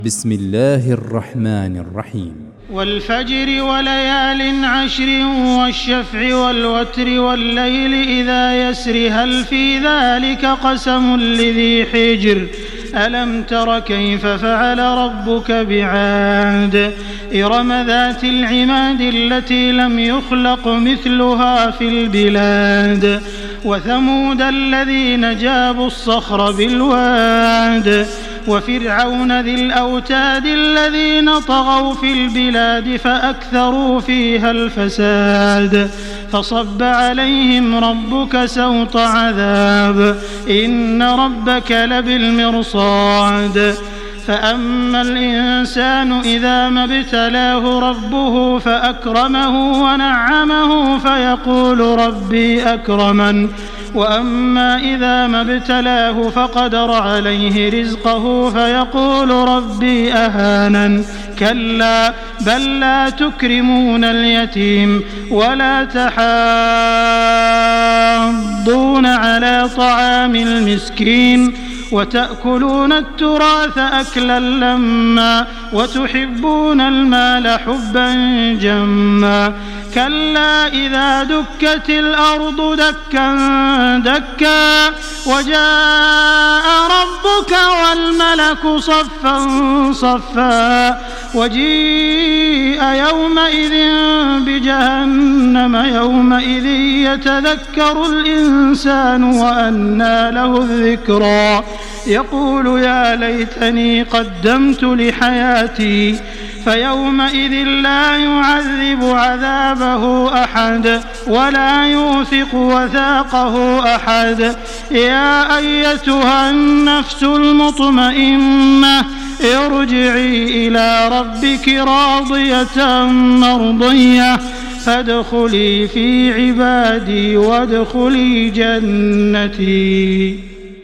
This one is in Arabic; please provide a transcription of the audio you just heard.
بسم الله الرحمن الرحيم. والفجر وليال عشر والشفع والوتر والليل إذا يسر هل في ذلك قسم لذي حجر ألم تر كيف فعل ربك بعاد إرم ذات العماد التي لم يخلق مثلها في البلاد وثمود الذين جابوا الصخر بالواد وفرعون ذي الأوتاد الذين طغوا في البلاد فأكثروا فيها الفساد فصب عليهم ربك سوط عذاب إن ربك لبالمرصاد فأما الإنسان إذا ما ابتلاه ربه فأكرمه ونعمه فيقول ربي أكرمن وأما إذا ما ابتلاه فقدر عليه رزقه فيقول ربي أهانن كلا بل لا تكرمون اليتيم ولا تحاضون على طعام المسكين وتأكلون التراث أكلا لما وتحبون المال حبا جما كلا إذا دكت الأرض دكا دكا وجاء ربك والملك صفا صفا وجيء يومئذ بجهنم يومئذ يتذكر الإنسان وأنى له الذكرى يقول يا ليتني قدمت لحياتي فيومئذ لا يعذب عذابه أحد ولا يوثق وثاقه أحد يا أيتها النفس المطمئنة ارجعي إلى ربك راضية مرضية فادخلي في عبادي وادخلي جنتي.